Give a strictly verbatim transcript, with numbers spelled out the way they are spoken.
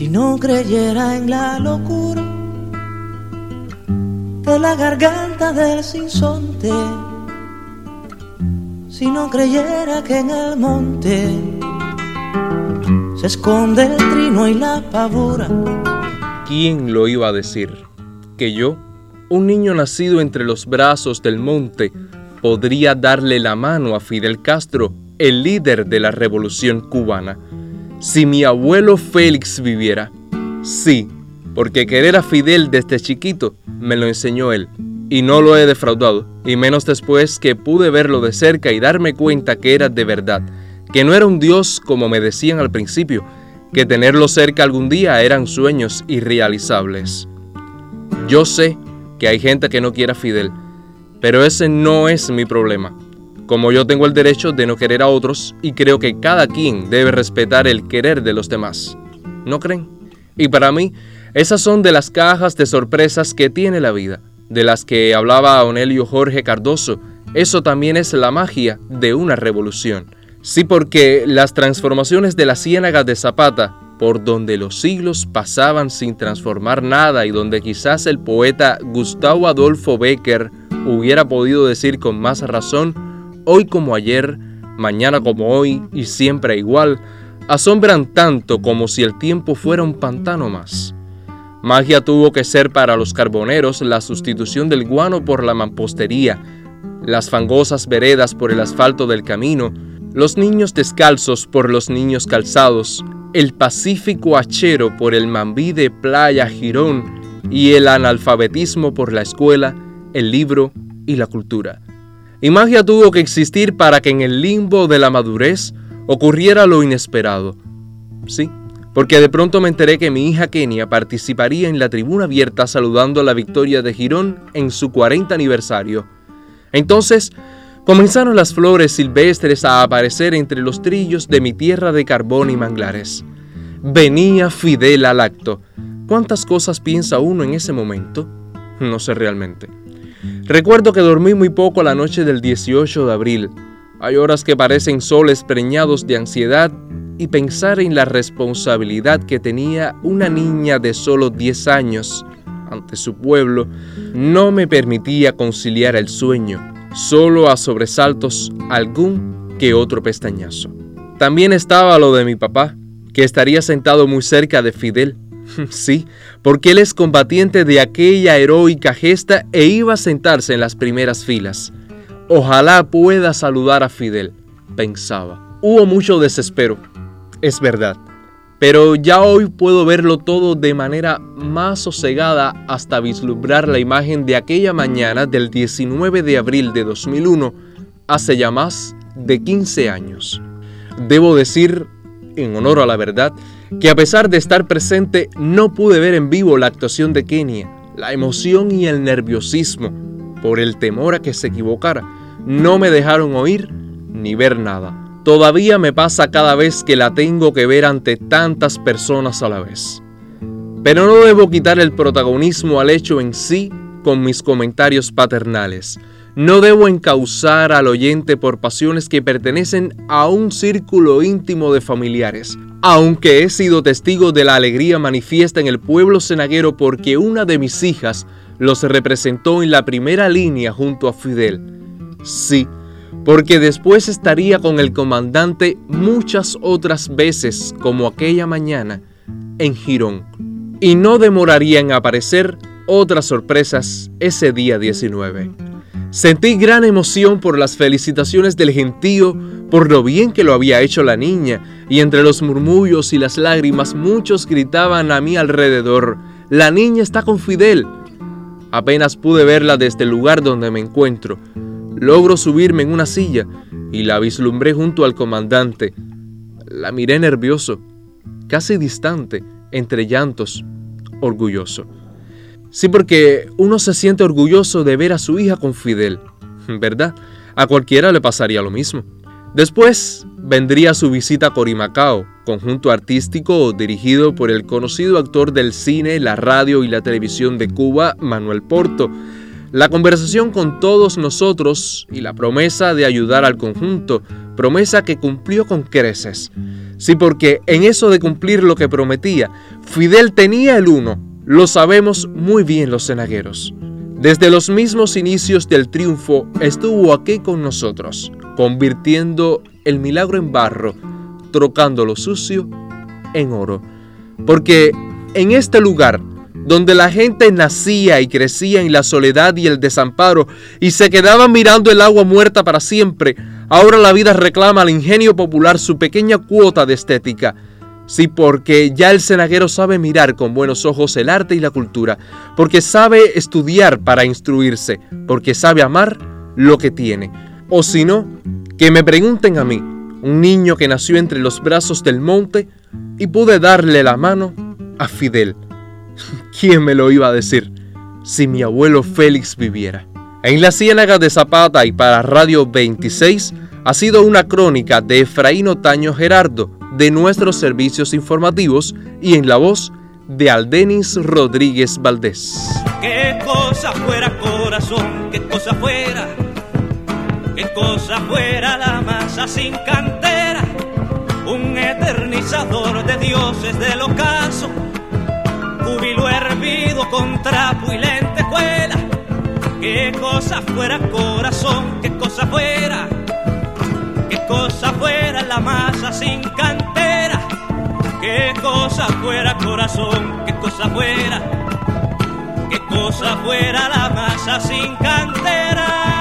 Si no creyera en la locura de la garganta del sinsonte, si no creyera que en el monte se esconde el trino y la pavura. ¿Quién lo iba a decir? Que yo, un niño nacido entre los brazos del monte, podría darle la mano a Fidel Castro, el líder de la revolución cubana. Si mi abuelo Félix viviera. Sí, porque querer a Fidel desde chiquito me lo enseñó él, y no lo he defraudado, y menos después que pude verlo de cerca y darme cuenta que era de verdad, que no era un dios como me decían al principio, que tenerlo cerca algún día eran sueños irrealizables. Yo sé que hay gente que no quiere a Fidel, pero ese no es mi problema. Como yo tengo el derecho de no querer a otros, y creo que cada quien debe respetar el querer de los demás. ¿No creen? Y para mí, esas son de las cajas de sorpresas que tiene la vida, de las que hablaba Onelio Jorge Cardoso. Eso también es la magia de una revolución. Sí, porque las transformaciones de la ciénaga de Zapata, por donde los siglos pasaban sin transformar nada y donde quizás el poeta Gustavo Adolfo Bécquer hubiera podido decir con más razón, hoy como ayer, mañana como hoy y siempre igual, asombran tanto como si el tiempo fuera un pantano más. Magia tuvo que ser para los carboneros la sustitución del guano por la mampostería, las fangosas veredas por el asfalto del camino, los niños descalzos por los niños calzados, el pacífico hachero por el mambí de Playa Girón y el analfabetismo por la escuela, el libro y la cultura. Y magia tuvo que existir para que en el limbo de la madurez ocurriera lo inesperado. Sí, porque de pronto me enteré que mi hija Kenia participaría en la tribuna abierta saludando a la victoria de Girón en su cuarenta aniversario. Entonces, comenzaron las flores silvestres a aparecer entre los trillos de mi tierra de carbón y manglares. Venía Fidel al acto. ¿Cuántas cosas piensa uno en ese momento? No sé realmente. Recuerdo que dormí muy poco la noche del dieciocho de abril. Hay horas que parecen soles preñados de ansiedad y pensar en la responsabilidad que tenía una niña de solo diez años ante su pueblo no me permitía conciliar el sueño, solo a sobresaltos algún que otro pestañazo. También estaba lo de mi papá, que estaría sentado muy cerca de Fidel. Sí, porque él es combatiente de aquella heroica gesta e iba a sentarse en las primeras filas. Ojalá pueda saludar a Fidel, pensaba. Hubo mucho desespero, es verdad, pero ya hoy puedo verlo todo de manera más sosegada hasta vislumbrar la imagen de aquella mañana del diecinueve de abril de dos mil uno, hace ya más de quince años. Debo decir, en honor a la verdad, que a pesar de estar presente no pude ver en vivo la actuación de Kenia. La emoción y el nerviosismo, por el temor a que se equivocara, no me dejaron oír ni ver nada. Todavía me pasa cada vez que la tengo que ver ante tantas personas a la vez. Pero no debo quitar el protagonismo al hecho en sí con mis comentarios paternales. No debo encauzar al oyente por pasiones que pertenecen a un círculo íntimo de familiares, aunque he sido testigo de la alegría manifiesta en el pueblo cenaguero porque una de mis hijas los representó en la primera línea junto a Fidel. Sí, porque después estaría con el comandante muchas otras veces como aquella mañana en Girón, y no demoraría en aparecer otras sorpresas ese día diecinueve. Sentí gran emoción por las felicitaciones del gentío, por lo bien que lo había hecho la niña, y entre los murmullos y las lágrimas muchos gritaban a mi alrededor: «¡La niña está con Fidel!». Apenas pude verla desde el lugar donde me encuentro. Logro subirme en una silla y la vislumbré junto al comandante. La miré nervioso, casi distante, entre llantos, orgulloso. Sí, porque uno se siente orgulloso de ver a su hija con Fidel, ¿verdad? A cualquiera le pasaría lo mismo. Después vendría su visita a Corimacao, conjunto artístico dirigido por el conocido actor del cine, la radio y la televisión de Cuba, Manuel Porto. La conversación con todos nosotros y la promesa de ayudar al conjunto, promesa que cumplió con creces. Sí, porque en eso de cumplir lo que prometía, Fidel tenía el uno. Lo sabemos muy bien los cenagueros. Desde los mismos inicios del triunfo estuvo aquí con nosotros, convirtiendo el milagro en barro, trocando lo sucio en oro. Porque en este lugar, donde la gente nacía y crecía en la soledad y el desamparo y se quedaba mirando el agua muerta para siempre, ahora la vida reclama al ingenio popular su pequeña cuota de estética. Sí, porque ya el cenaguero sabe mirar con buenos ojos el arte y la cultura, porque sabe estudiar para instruirse, porque sabe amar lo que tiene. O si no, que me pregunten a mí, un niño que nació entre los brazos del monte y pude darle la mano a Fidel. ¿Quién me lo iba a decir? Si mi abuelo Félix viviera. En la Ciénaga de Zapata y para Radio veintiséis ha sido una crónica de Efraín Otaño Gerardo de nuestros servicios informativos y en la voz de Aldenis Rodríguez Valdés. Qué cosa fuera corazón, qué cosa fuera, qué cosa fuera la masa sin cantera, un eternizador de dioses del ocaso, júbilo hervido con trapo y lentejuela. Qué cosa fuera corazón, qué cosa fuera, qué cosa fuera la masa sin cantera, qué cosa fuera corazón, qué cosa fuera, qué cosa fuera la masa sin cantera.